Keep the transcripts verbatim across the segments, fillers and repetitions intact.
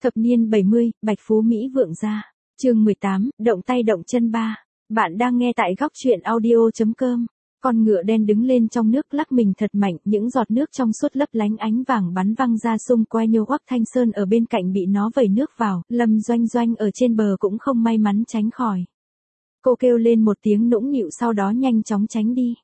Thập niên bảy mươi, Bạch Phú Mỹ vượng gia. Chương mười tám, động tay động chân ba. Bạn đang nghe tại góc truyện audio chấm com. Con ngựa đen đứng lên trong nước lắc mình thật mạnh, những giọt nước trong suốt lấp lánh ánh vàng bắn văng ra xung quanh. Nhiêu Hoắc Thanh Sơn ở bên cạnh bị nó vẩy nước vào, Lâm Doanh Doanh ở trên bờ cũng không may mắn tránh khỏi. Cô kêu lên một tiếng nũng nịu sau đó nhanh chóng tránh đi.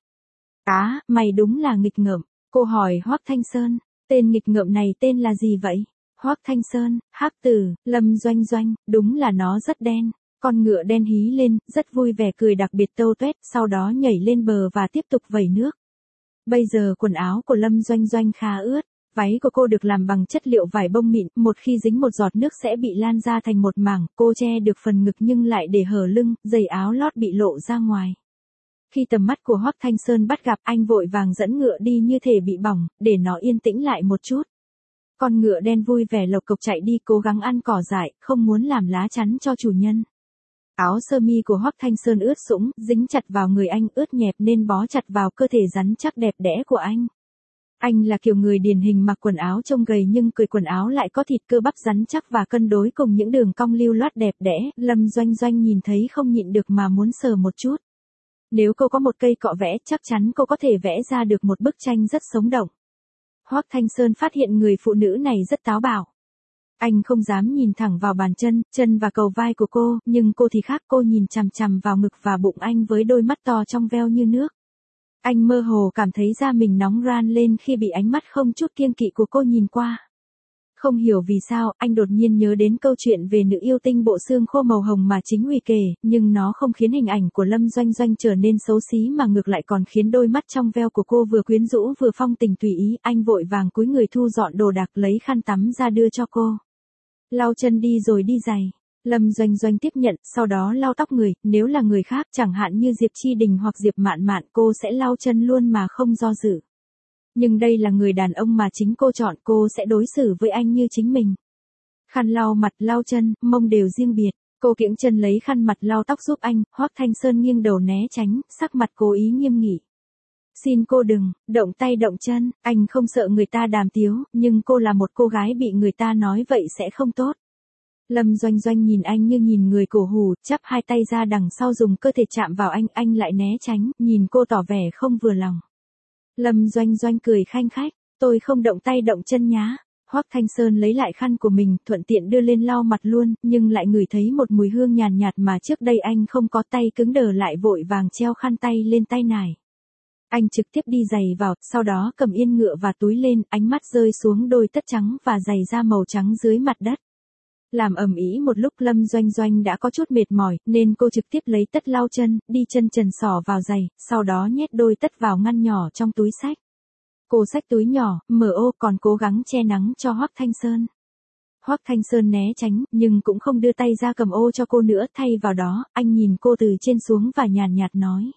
Á, mày đúng là nghịch ngợm. Cô hỏi Hoắc Thanh Sơn, tên nghịch ngợm này tên là gì vậy? Hoắc Thanh Sơn, hắc tử, Lâm Doanh Doanh, đúng là nó rất đen. Con ngựa đen hí lên, rất vui vẻ cười đặc biệt tâu tuét, sau đó nhảy lên bờ và tiếp tục vẩy nước. Bây giờ quần áo của Lâm Doanh Doanh khá ướt, váy của cô được làm bằng chất liệu vải bông mịn, một khi dính một giọt nước sẽ bị lan ra thành một mảng, cô che được phần ngực nhưng lại để hở lưng, giày áo lót bị lộ ra ngoài. Khi tầm mắt của Hoắc Thanh Sơn bắt gặp, anh vội vàng dẫn ngựa đi như thể bị bỏng, để nó yên tĩnh lại một chút. Con ngựa đen vui vẻ lộc cộc chạy đi cố gắng ăn cỏ dại, không muốn làm lá chắn cho chủ nhân. Áo sơ mi của Hoắc Thanh Sơn ướt sũng, dính chặt vào người anh ướt nhẹp nên bó chặt vào cơ thể rắn chắc đẹp đẽ của anh. Anh là kiểu người điển hình mặc quần áo trông gầy nhưng cười quần áo lại có thịt cơ bắp rắn chắc và cân đối cùng những đường cong lưu loát đẹp đẽ. Lâm Doanh Doanh nhìn thấy không nhịn được mà muốn sờ một chút. Nếu cô có một cây cọ vẽ chắc chắn cô có thể vẽ ra được một bức tranh rất sống động. Hoắc Thanh Sơn phát hiện người phụ nữ này rất táo bạo. Anh không dám nhìn thẳng vào bàn chân, chân và cầu vai của cô, nhưng cô thì khác, cô nhìn chằm chằm vào ngực và bụng anh với đôi mắt to trong veo như nước. Anh mơ hồ cảm thấy da mình nóng ran lên khi bị ánh mắt không chút kiêng kỵ của cô nhìn qua. Không hiểu vì sao, anh đột nhiên nhớ đến câu chuyện về nữ yêu tinh bộ xương khô màu hồng mà chính Uy kể, nhưng nó không khiến hình ảnh của Lâm Doanh Doanh trở nên xấu xí mà ngược lại còn khiến đôi mắt trong veo của cô vừa quyến rũ vừa phong tình tùy ý. Anh vội vàng cúi người thu dọn đồ đạc lấy khăn tắm ra đưa cho cô. Lau chân đi rồi đi giày. Lâm Doanh Doanh tiếp nhận, sau đó lau tóc người, nếu là người khác chẳng hạn như Diệp Chi Đình hoặc Diệp Mạn Mạn cô sẽ lau chân luôn mà không do dự. Nhưng đây là người đàn ông mà chính cô chọn, cô sẽ đối xử với anh như chính mình. Khăn lau mặt lau chân, mông đều riêng biệt. Cô kiễng chân lấy khăn mặt lau tóc giúp anh, Hoắc Thanh Sơn nghiêng đầu né tránh, sắc mặt cố ý nghiêm nghị. Xin cô đừng, động tay động chân, anh không sợ người ta đàm tiếu, nhưng cô là một cô gái bị người ta nói vậy sẽ không tốt. Lâm Doanh Doanh nhìn anh như nhìn người cổ hủ, chắp hai tay ra đằng sau dùng cơ thể chạm vào anh, anh lại né tránh, nhìn cô tỏ vẻ không vừa lòng. Lâm Doanh Doanh cười khanh khách, tôi không động tay động chân nhá. Hoắc Thanh Sơn lấy lại khăn của mình, thuận tiện đưa lên lau mặt luôn, nhưng lại ngửi thấy một mùi hương nhàn nhạt, nhạt mà trước đây anh không có, tay cứng đờ lại vội vàng treo khăn tay lên tay nải. Anh trực tiếp đi giày vào, sau đó cầm yên ngựa và túi lên, ánh mắt rơi xuống đôi tất trắng và giày da màu trắng dưới mặt đất. Làm ầm ĩ một lúc Lâm Doanh Doanh đã có chút mệt mỏi, nên cô trực tiếp lấy tất lau chân, đi chân trần xỏ vào giày, sau đó nhét đôi tất vào ngăn nhỏ trong túi xách. Cô xách túi nhỏ, mở ô còn cố gắng che nắng cho Hoắc Thanh Sơn. Hoắc Thanh Sơn né tránh, nhưng cũng không đưa tay ra cầm ô cho cô nữa, thay vào đó, anh nhìn cô từ trên xuống và nhàn nhạt nói.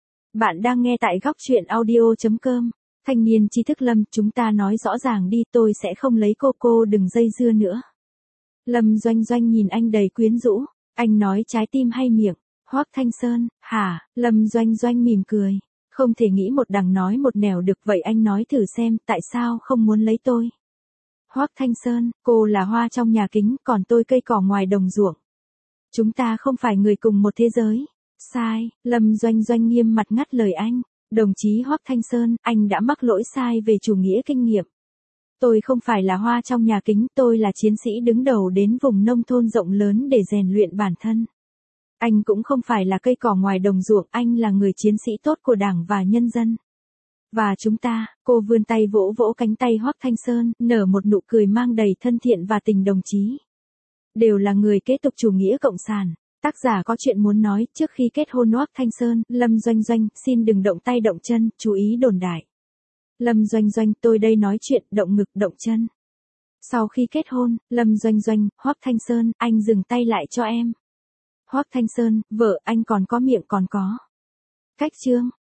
Bạn đang nghe tại góc truyện audio chấm com. Thanh niên tri thức Lâm, chúng ta nói rõ ràng đi, tôi sẽ không lấy cô, cô đừng dây dưa nữa. Lâm Doanh Doanh nhìn anh đầy quyến rũ, anh nói trái tim hay miệng? Hoắc Thanh Sơn, hả? Lâm Doanh Doanh mỉm cười, không thể nghĩ một đằng nói một nẻo được, vậy anh nói thử xem, tại sao không muốn lấy tôi? Hoắc Thanh Sơn, cô là hoa trong nhà kính, còn tôi cây cỏ ngoài đồng ruộng. Chúng ta không phải người cùng một thế giới. Sai, Lâm Doanh Doanh nghiêm mặt ngắt lời anh. Đồng chí Hoắc Thanh Sơn, anh đã mắc lỗi sai về chủ nghĩa kinh nghiệm. Tôi không phải là hoa trong nhà kính, tôi là chiến sĩ đứng đầu đến vùng nông thôn rộng lớn để rèn luyện bản thân. Anh cũng không phải là cây cỏ ngoài đồng ruộng, anh là người chiến sĩ tốt của Đảng và nhân dân. Và chúng ta, cô vươn tay vỗ vỗ cánh tay Hoắc Thanh Sơn, nở một nụ cười mang đầy thân thiện và tình đồng chí. Đều là người kế tục chủ nghĩa cộng sản. Tác giả có chuyện muốn nói, trước khi kết hôn Hoắc Thanh Sơn, Lâm Doanh Doanh, xin đừng động tay động chân, chú ý đồn đại. Lâm Doanh Doanh, tôi đây nói chuyện, động ngực, động chân. Sau khi kết hôn, Lâm Doanh Doanh, Hoắc Thanh Sơn, anh dừng tay lại cho em. Hoắc Thanh Sơn, vợ anh còn có miệng còn có. Cách chương.